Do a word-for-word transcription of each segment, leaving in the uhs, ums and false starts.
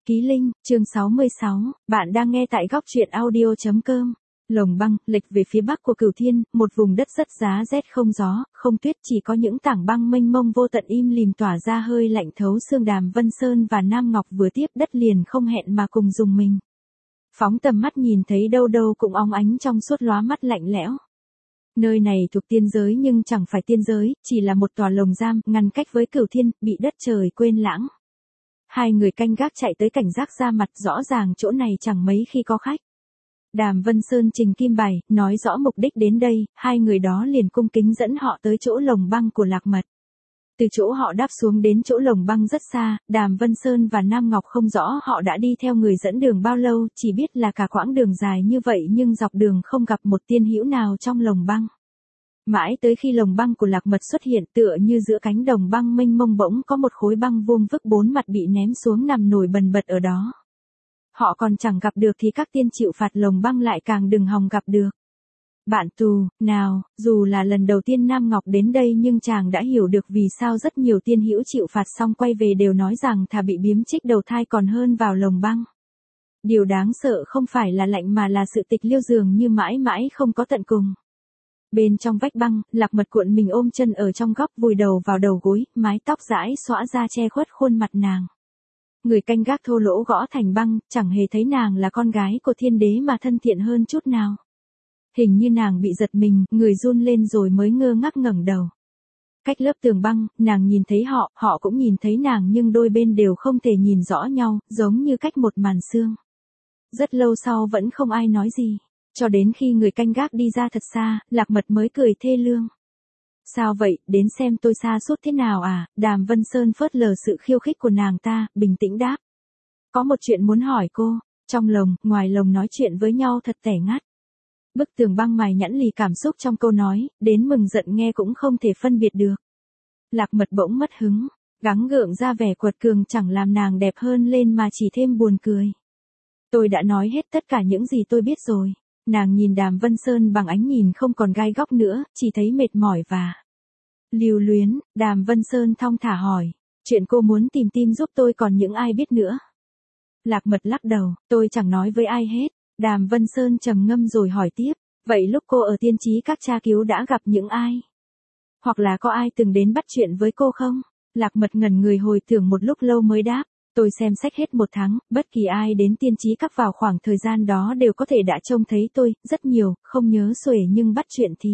Ký Linh, chương sáu mươi sáu, bạn đang nghe tại góc truyện audio chấm com. Lồng băng, lệch về phía bắc của Cửu Thiên, một vùng đất rất giá rét không gió, không tuyết, chỉ có những tảng băng mênh mông vô tận im lìm tỏa ra hơi lạnh thấu xương. Đàm Vân Sơn và Nam Ngọc vừa tiếp đất liền không hẹn mà cùng dùng mình. Phóng tầm mắt nhìn thấy đâu đâu cũng óng ánh trong suốt, lóa mắt lạnh lẽo. Nơi này thuộc tiên giới nhưng chẳng phải tiên giới, chỉ là một tòa lồng giam, ngăn cách với Cửu Thiên, bị đất trời quên lãng. Hai người canh gác chạy tới cảnh giác ra mặt, rõ ràng chỗ này chẳng mấy khi có khách. Đàm Vân Sơn trình kim bài, nói rõ mục đích đến đây, hai người đó liền cung kính dẫn họ tới chỗ lồng băng của Lạc Mật. Từ chỗ họ đáp xuống đến chỗ lồng băng rất xa, Đàm Vân Sơn và Nam Ngọc không rõ họ đã đi theo người dẫn đường bao lâu, chỉ biết là cả quãng đường dài như vậy nhưng dọc đường không gặp một tiên hữu nào trong lồng băng. Mãi tới khi lồng băng của Lạc Mật xuất hiện, tựa như giữa cánh đồng băng mênh mông bỗng có một khối băng vuông vức bốn mặt bị ném xuống nằm nổi bần bật ở đó. Họ còn chẳng gặp được thì các tiên chịu phạt lồng băng lại càng đừng hòng gặp được. Bạn tù, nào, dù là lần đầu tiên Nam Ngọc đến đây nhưng chàng đã hiểu được vì sao rất nhiều tiên hữu chịu phạt xong quay về đều nói rằng thà bị biếm trích đầu thai còn hơn vào lồng băng. Điều đáng sợ không phải là lạnh mà là sự tịch liêu dường như mãi mãi không có tận cùng. Bên trong vách băng, Lạc Mật cuộn mình ôm chân ở trong góc, vùi đầu vào đầu gối, mái tóc rãi xõa ra che khuất khuôn mặt nàng. Người canh gác thô lỗ gõ thành băng, chẳng hề thấy nàng là con gái của thiên đế mà thân thiện hơn chút nào. Hình như nàng bị giật mình, người run lên rồi mới ngơ ngác ngẩng đầu. Cách lớp tường băng, nàng nhìn thấy họ, họ cũng nhìn thấy nàng nhưng đôi bên đều không thể nhìn rõ nhau, giống như cách một màn sương. Rất lâu sau vẫn không ai nói gì. Cho đến khi người canh gác đi ra thật xa, Lạc Mật mới cười thê lương. Sao vậy, đến xem tôi sa sút thế nào à? Đàm Vân Sơn phớt lờ sự khiêu khích của nàng ta, bình tĩnh đáp. Có một chuyện muốn hỏi cô. Trong lồng, ngoài lồng nói chuyện với nhau thật tẻ ngắt. Bức tường băng mài nhẵn lì cảm xúc trong câu nói, đến mừng giận nghe cũng không thể phân biệt được. Lạc Mật bỗng mất hứng, gắng gượng ra vẻ quật cường chẳng làm nàng đẹp hơn lên mà chỉ thêm buồn cười. Tôi đã nói hết tất cả những gì tôi biết rồi. Nàng nhìn Đàm Vân Sơn bằng ánh nhìn không còn gai góc nữa, chỉ thấy mệt mỏi và lưu luyến. Đàm Vân Sơn thong thả hỏi, chuyện cô muốn tìm tim giúp tôi còn những ai biết nữa? Lạc Mật lắc đầu, tôi chẳng nói với ai hết. Đàm Vân Sơn trầm ngâm rồi hỏi tiếp, vậy lúc cô ở tiên trí các tra cứu đã gặp những ai? Hoặc là có ai từng đến bắt chuyện với cô không? Lạc Mật ngẩn người hồi tưởng một lúc lâu mới đáp. Tôi xem sách hết một tháng, bất kỳ ai đến tiên trí các vào khoảng thời gian đó đều có thể đã trông thấy tôi, rất nhiều, không nhớ xuể nhưng bắt chuyện thì.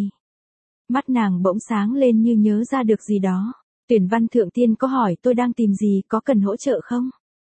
Mắt nàng bỗng sáng lên như nhớ ra được gì đó. Tuyển Văn Thượng Tiên có hỏi tôi đang tìm gì, có cần hỗ trợ không?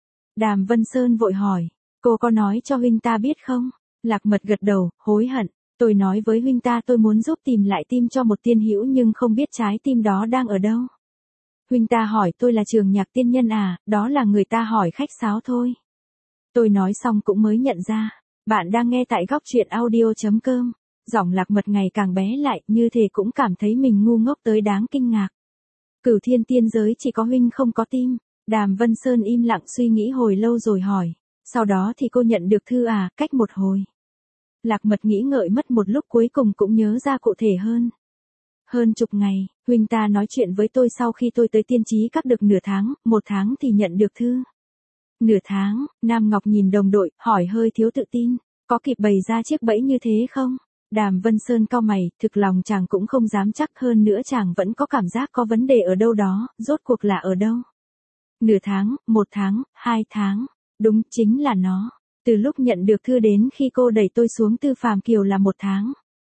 Đàm Vân Sơn vội hỏi, cô có nói cho huynh ta biết không? Lạc Mật gật đầu, hối hận, tôi nói với huynh ta tôi muốn giúp tìm lại tim cho một tiên hữu nhưng không biết trái tim đó đang ở đâu. Huynh ta hỏi tôi là Trường Nhạc tiên nhân à, đó là người ta hỏi khách sáo thôi. Tôi nói xong cũng mới nhận ra, bạn đang nghe tại góc truyện audio chấm com. Giọng Lạc Mật ngày càng bé lại, như thể cũng cảm thấy mình ngu ngốc tới đáng kinh ngạc. Cửu Thiên tiên giới chỉ có huynh không có tim. Đàm Vân Sơn im lặng suy nghĩ hồi lâu rồi hỏi, sau đó thì cô nhận được thư à, cách một hồi. Lạc Mật nghĩ ngợi mất một lúc cuối cùng cũng nhớ ra cụ thể hơn. Hơn chục ngày, huynh ta nói chuyện với tôi sau khi tôi tới tiên trí các được nửa tháng, một tháng thì nhận được thư. Nửa tháng, Nam Ngọc nhìn đồng đội, hỏi hơi thiếu tự tin, có kịp bày ra chiếc bẫy như thế không? Đàm Vân Sơn cau mày, thực lòng chàng cũng không dám chắc, hơn nữa chàng vẫn có cảm giác có vấn đề ở đâu đó, rốt cuộc là ở đâu? Nửa tháng, một tháng, hai tháng, đúng chính là nó. Từ lúc nhận được thư đến khi cô đẩy tôi xuống Tư Phàm Kiều là một tháng.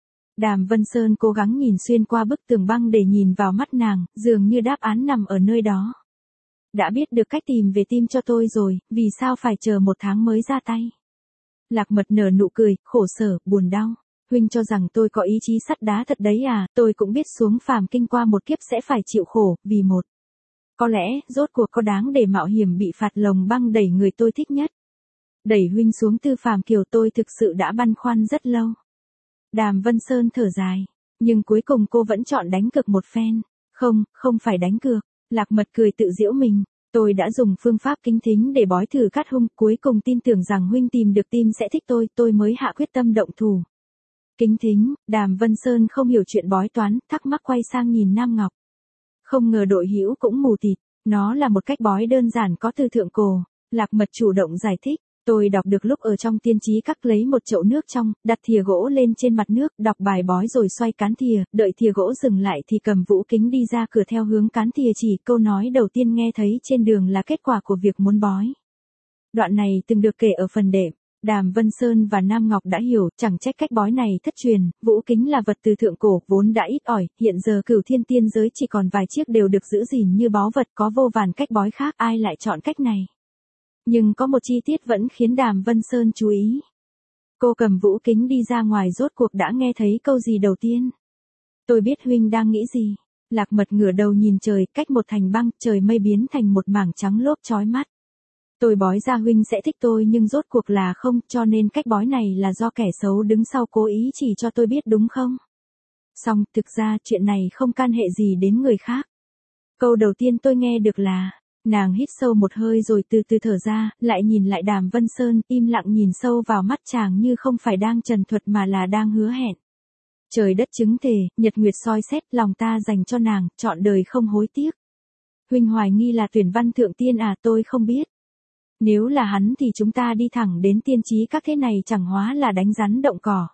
Đàm Vân Sơn cố gắng nhìn xuyên qua bức tường băng để nhìn vào mắt nàng, dường như đáp án nằm ở nơi đó. Đã biết được cách tìm về tim cho tôi rồi, vì sao phải chờ một tháng mới ra tay? Lạc Mật nở nụ cười, khổ sở, buồn đau. Huynh cho rằng tôi có ý chí sắt đá thật đấy à, tôi cũng biết xuống phàm kinh qua một kiếp sẽ phải chịu khổ, vì một. Có lẽ, rốt cuộc có đáng để mạo hiểm bị phạt lồng băng đẩy người tôi thích nhất. Đẩy huynh xuống Tư Phàm Kiều tôi thực sự đã băn khoăn rất lâu. Đàm Vân Sơn thở dài, nhưng cuối cùng cô vẫn chọn đánh cược một phen. Không, không phải đánh cược. Lạc Mật cười tự giễu mình, tôi đã dùng phương pháp kính thính để bói thử cát hung, cuối cùng tin tưởng rằng huynh tìm được tim sẽ thích tôi, tôi mới hạ quyết tâm động thủ. Kính thính, Đàm Vân Sơn không hiểu chuyện bói toán, thắc mắc quay sang nhìn Nam Ngọc. Không ngờ đội hữu cũng mù tịt, nó là một cách bói đơn giản có từ thượng cổ. Lạc Mật chủ động giải thích. Tôi đọc được lúc ở trong tiên trí các lấy một chậu nước trong, đặt thìa gỗ lên trên mặt nước, đọc bài bói rồi xoay cán thìa, đợi thìa gỗ dừng lại thì cầm vũ kính đi ra cửa theo hướng cán thìa chỉ. Câu nói đầu tiên nghe thấy trên đường là kết quả của việc muốn bói. Đoạn này từng được kể ở phần đệm. Đàm Vân Sơn và Nam Ngọc đã hiểu, chẳng trách cách bói này thất truyền, vũ kính là vật từ thượng cổ, vốn đã ít ỏi, hiện giờ Cửu Thiên tiên giới chỉ còn vài chiếc đều được giữ gìn như báu vật, có vô vàn cách bói khác, ai lại chọn cách này. Nhưng có một chi tiết vẫn khiến Đàm Vân Sơn chú ý. Cô cầm vũ kính đi ra ngoài rốt cuộc đã nghe thấy câu gì đầu tiên. Tôi biết huynh đang nghĩ gì. Lạc Mật ngửa đầu nhìn trời, cách một thành băng, trời mây biến thành một mảng trắng lốp chói mắt. Tôi bói ra huynh sẽ thích tôi nhưng rốt cuộc là không, cho nên cách bói này là do kẻ xấu đứng sau cố ý chỉ cho tôi biết đúng không? Xong, thực ra chuyện này không can hệ gì đến người khác. Câu đầu tiên tôi nghe được là, nàng hít sâu một hơi rồi từ từ thở ra, lại nhìn lại Đàm Vân Sơn, im lặng nhìn sâu vào mắt chàng như không phải đang trần thuật mà là đang hứa hẹn. Trời đất chứng thề, nhật nguyệt soi xét, lòng ta dành cho nàng, trọn đời không hối tiếc. Huynh hoài nghi là Tuyển Văn Thượng Tiên à, tôi không biết. Nếu là hắn thì chúng ta đi thẳng đến tiên trí các, thế này chẳng hóa là đánh rắn động cỏ.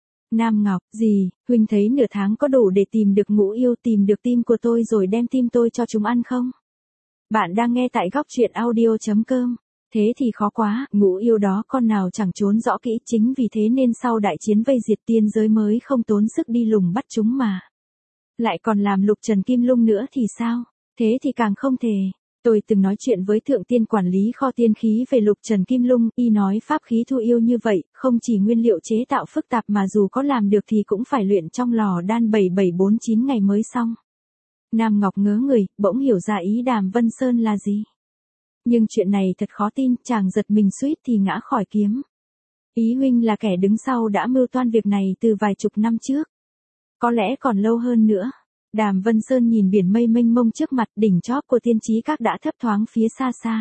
Nam Ngọc, gì, huynh thấy nửa tháng có đủ để tìm được ngũ yêu, tìm được tim của tôi rồi đem tim tôi cho chúng ăn không? Bạn đang nghe tại góc truyện audio chấm com. Thế thì khó quá, ngũ yêu đó con nào chẳng trốn rõ kỹ, chính vì thế nên sau đại chiến vây diệt tiên giới mới không tốn sức đi lùng bắt chúng mà. Lại còn làm Lục Trần Kim Lung nữa thì sao? Thế thì càng không thể. Tôi từng nói chuyện với thượng tiên quản lý kho tiên khí về Lục Trần Kim Lung, y nói pháp khí thu yêu như vậy, không chỉ nguyên liệu chế tạo phức tạp mà dù có làm được thì cũng phải luyện trong lò đan bảy bảy bốn chín ngày mới xong. Nam Ngọc ngớ người, bỗng hiểu ra ý Đàm Vân Sơn là gì. Nhưng chuyện này thật khó tin, chàng giật mình suýt thì ngã khỏi kiếm. Ý huynh là kẻ đứng sau đã mưu toan việc này từ vài chục năm trước. Có lẽ còn lâu hơn nữa. Đàm Vân Sơn nhìn biển mây mênh mông trước mặt, đỉnh chóp của tiên trí các đã thấp thoáng phía xa xa.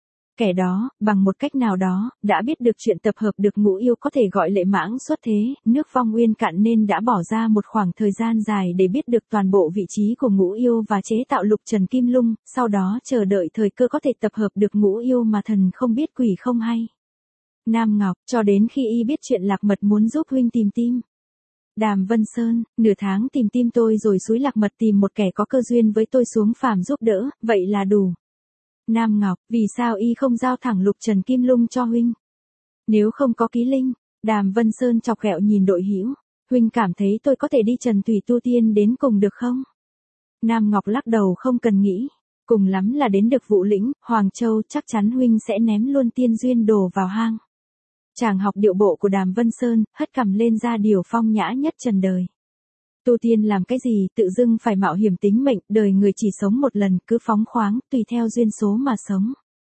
Kẻ đó, bằng một cách nào đó, đã biết được chuyện tập hợp được ngũ yêu có thể gọi lệ mãng xuất thế, nước vong nguyên cạn nên đã bỏ ra một khoảng thời gian dài để biết được toàn bộ vị trí của ngũ yêu và chế tạo Lục Trần Kim Lung, sau đó chờ đợi thời cơ có thể tập hợp được ngũ yêu mà thần không biết quỷ không hay. Nam Ngọc, cho đến khi y biết chuyện Lạc Mật muốn giúp huynh tìm tim. Đàm Vân Sơn, nửa tháng tìm tim tôi rồi xúi Lạc Mật tìm một kẻ có cơ duyên với tôi xuống phàm giúp đỡ, vậy là đủ. Nam Ngọc, vì sao y không giao thẳng Lục Trần Kim Lung cho huynh? Nếu không có ký linh, Đàm Vân Sơn chọc ghẹo nhìn đội hữu, huynh cảm thấy tôi có thể đi Trần Thủy tu tiên đến cùng được không? Nam Ngọc lắc đầu không cần nghĩ, cùng lắm là đến được Vũ Lĩnh, Hoàng Châu, chắc chắn huynh sẽ ném luôn tiên duyên đồ vào hang. Chàng học điệu bộ của Đàm Vân Sơn, hất cằm lên ra điều phong nhã nhất trần đời. Tu tiên làm cái gì, tự dưng phải mạo hiểm tính mệnh, đời người chỉ sống một lần, cứ phóng khoáng, tùy theo duyên số mà sống.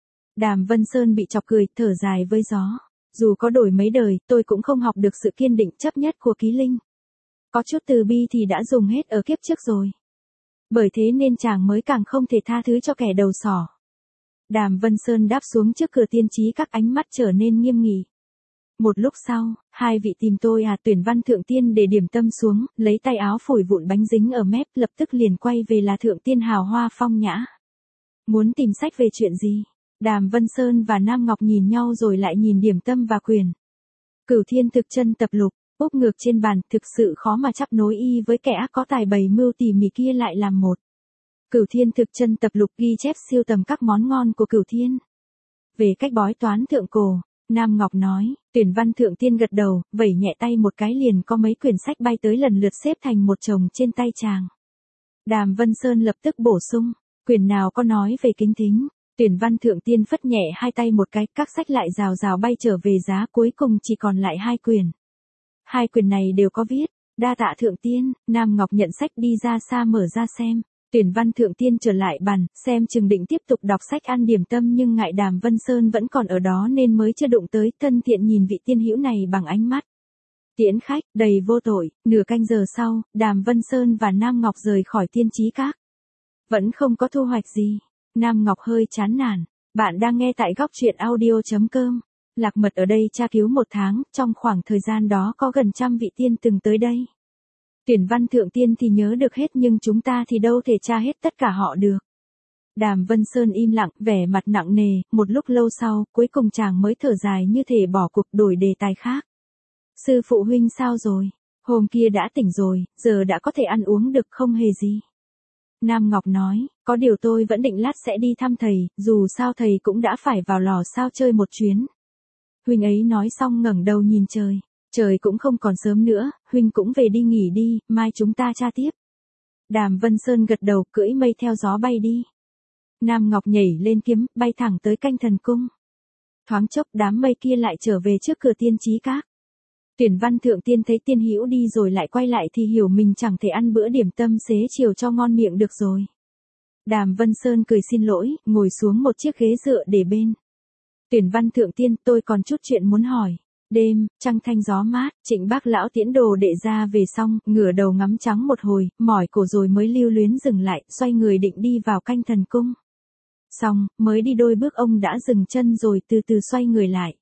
Đàm Vân Sơn bị chọc cười, thở dài với gió. Dù có đổi mấy đời, tôi cũng không học được sự kiên định chấp nhất của ký linh. Có chút từ bi thì đã dùng hết ở kiếp trước rồi. Bởi thế nên chàng mới càng không thể tha thứ cho kẻ đầu sỏ. Đàm Vân Sơn đáp xuống trước cửa tiên trí các, ánh mắt trở nên nghiêm nghị. Một lúc sau, hai vị tìm tôi à, Tuyển Văn Thượng Tiên để điểm tâm xuống, lấy tay áo phủi vụn bánh dính ở mép, lập tức liền quay về là Thượng Tiên hào hoa phong nhã. Muốn tìm sách về chuyện gì? Đàm Vân Sơn và Nam Ngọc nhìn nhau rồi lại nhìn điểm tâm và quyền. Cửu Thiên Thực Chân Tập Lục, úp ngược trên bàn, thực sự khó mà chấp nối y với kẻ ác có tài bày mưu tỉ mỉ kia lại làm một. Cửu Thiên Thực Chân Tập Lục ghi chép siêu tầm các món ngon của Cửu Thiên. Về cách bói toán thượng cổ, Nam Ngọc nói, Tuyển Văn Thượng Tiên gật đầu, vẩy nhẹ tay một cái liền có mấy quyển sách bay tới lần lượt xếp thành một chồng trên tay chàng. Đàm Vân Sơn lập tức bổ sung, quyển nào có nói về kính thính. Tuyển Văn Thượng Tiên phất nhẹ hai tay một cái, các sách lại rào rào bay trở về giá, cuối cùng chỉ còn lại hai quyển. Hai quyển này đều có viết, đa tạ Thượng Tiên. Nam Ngọc nhận sách đi ra xa mở ra xem. Tuyển Văn Thượng Tiên trở lại bàn, xem chừng định tiếp tục đọc sách ăn điểm tâm nhưng ngại Đàm Vân Sơn vẫn còn ở đó nên mới chưa đụng tới, thân thiện nhìn vị tiên hữu này bằng ánh mắt tiễn khách, đầy vô tội. Nửa canh giờ sau, Đàm Vân Sơn và Nam Ngọc rời khỏi tiên trí các. Vẫn không có thu hoạch gì. Nam Ngọc hơi chán nản. Bạn đang nghe tại góc truyện audio chấm com. Lạc Mật ở đây tra cứu một tháng, trong khoảng thời gian đó có gần trăm vị tiên từng tới đây. Tuyển Văn Thượng Tiên thì nhớ được hết nhưng chúng ta thì đâu thể tra hết tất cả họ được. Đàm Vân Sơn im lặng, vẻ mặt nặng nề, một lúc lâu sau, cuối cùng chàng mới thở dài như thể bỏ cuộc đổi đề tài khác. Sư phụ huynh sao rồi? Hôm kia đã tỉnh rồi, giờ đã có thể ăn uống được không hề gì. Nam Ngọc nói, có điều tôi vẫn định lát sẽ đi thăm thầy, dù sao thầy cũng đã phải vào lò sao chơi một chuyến. Huynh ấy nói xong ngẩng đầu nhìn trời. Trời cũng không còn sớm nữa, huynh cũng về đi nghỉ đi, mai chúng ta tra tiếp. Đàm Vân Sơn gật đầu, cưỡi mây theo gió bay đi. Nam Ngọc nhảy lên kiếm, bay thẳng tới Canh Thần Cung. Thoáng chốc đám mây kia lại trở về trước cửa Tiên Chí Các. Tuyển Văn Thượng Tiên thấy Tiên Hữu đi rồi lại quay lại thì hiểu mình chẳng thể ăn bữa điểm tâm xế chiều cho ngon miệng được rồi. Đàm Vân Sơn cười xin lỗi, ngồi xuống một chiếc ghế dựa để bên. Tuyển Văn Thượng Tiên, tôi còn chút chuyện muốn hỏi. Đêm, trăng thanh gió mát, Trịnh Bác lão tiễn đồ đệ ra về xong, ngửa đầu ngắm trắng một hồi, mỏi cổ rồi mới lưu luyến dừng lại, xoay người định đi vào Canh Thần Cung. Xong, mới đi đôi bước ông đã dừng chân rồi từ từ xoay người lại.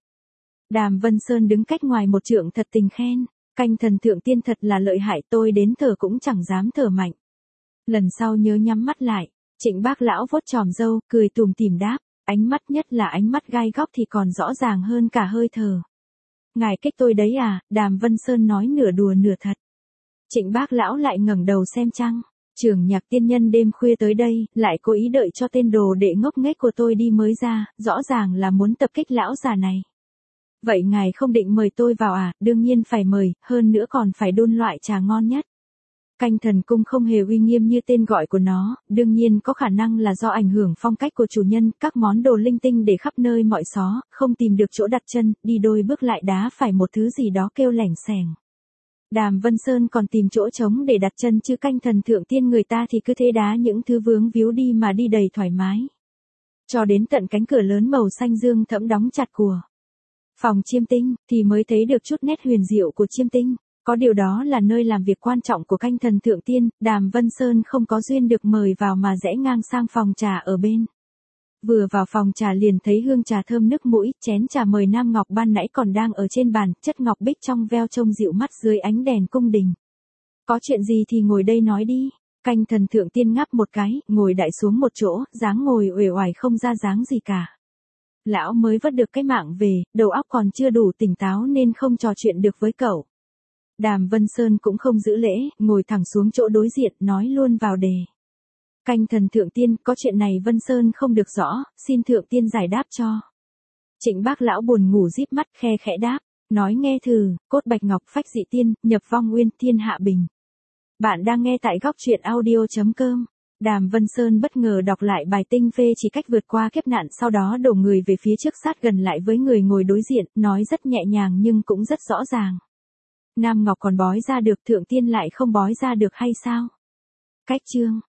Đàm Vân Sơn đứng cách ngoài một trượng thật tình khen, Canh Thần Thượng Tiên thật là lợi hại, tôi đến thở cũng chẳng dám thở mạnh. Lần sau nhớ nhắm mắt lại. Trịnh Bác lão vuốt chòm râu, cười tủm tỉm đáp, ánh mắt nhất là ánh mắt gai góc thì còn rõ ràng hơn cả hơi thở. Ngài kích tôi đấy à? Đàm Vân Sơn nói nửa đùa nửa thật. Trịnh Bác lão lại ngẩng đầu xem trăng. Trưởng Nhạc tiên nhân đêm khuya tới đây, lại cố ý đợi cho tên đồ đệ ngốc nghếch của tôi đi mới ra, rõ ràng là muốn tập kích lão già này. Vậy ngài không định mời tôi vào à? Đương nhiên phải mời, hơn nữa còn phải đun loại trà ngon nhất. Canh Thần Cung không hề uy nghiêm như tên gọi của nó, đương nhiên có khả năng là do ảnh hưởng phong cách của chủ nhân, các món đồ linh tinh để khắp nơi mọi xó, không tìm được chỗ đặt chân, đi đôi bước lại đá phải một thứ gì đó kêu lẻng xẻng. Đàm Vân Sơn còn tìm chỗ trống để đặt chân chứ Canh Thần Thượng Tiên người ta thì cứ thế đá những thứ vướng víu đi mà đi đầy thoải mái. Cho đến tận cánh cửa lớn màu xanh dương thẫm đóng chặt của phòng Chiêm Tinh, thì mới thấy được chút nét huyền diệu của Chiêm Tinh. Có điều đó là nơi làm việc quan trọng của Canh Thần Thượng Tiên, Đàm Vân Sơn không có duyên được mời vào mà rẽ ngang sang phòng trà ở bên. Vừa vào phòng trà liền thấy hương trà thơm nức mũi, chén trà mời Nam Ngọc ban nãy còn đang ở trên bàn, chất ngọc bích trong veo trông dịu mắt dưới ánh đèn cung đình. Có chuyện gì thì ngồi đây nói đi. Canh Thần Thượng Tiên ngáp một cái, ngồi đại xuống một chỗ, dáng ngồi uể oải không ra dáng gì cả. Lão mới vất được cái mạng về, đầu óc còn chưa đủ tỉnh táo nên không trò chuyện được với cậu. Đàm Vân Sơn cũng không giữ lễ, ngồi thẳng xuống chỗ đối diện, nói luôn vào đề. Canh Thần Thượng Tiên, có chuyện này Vân Sơn không được rõ, xin Thượng Tiên giải đáp cho. Trịnh Bác lão buồn ngủ díp mắt, khe khẽ đáp, nói nghe thử, cốt bạch ngọc phách dị tiên, nhập vong nguyên, thiên hạ bình. Bạn đang nghe tại góc truyện audio chấm com. Đàm Vân Sơn bất ngờ đọc lại bài tinh phê chỉ cách vượt qua kiếp nạn, sau đó đổ người về phía trước sát gần lại với người ngồi đối diện, nói rất nhẹ nhàng nhưng cũng rất rõ ràng. Nam Ngọc còn bói ra được, Thượng Tiên lại không bói ra được hay sao? Cách chương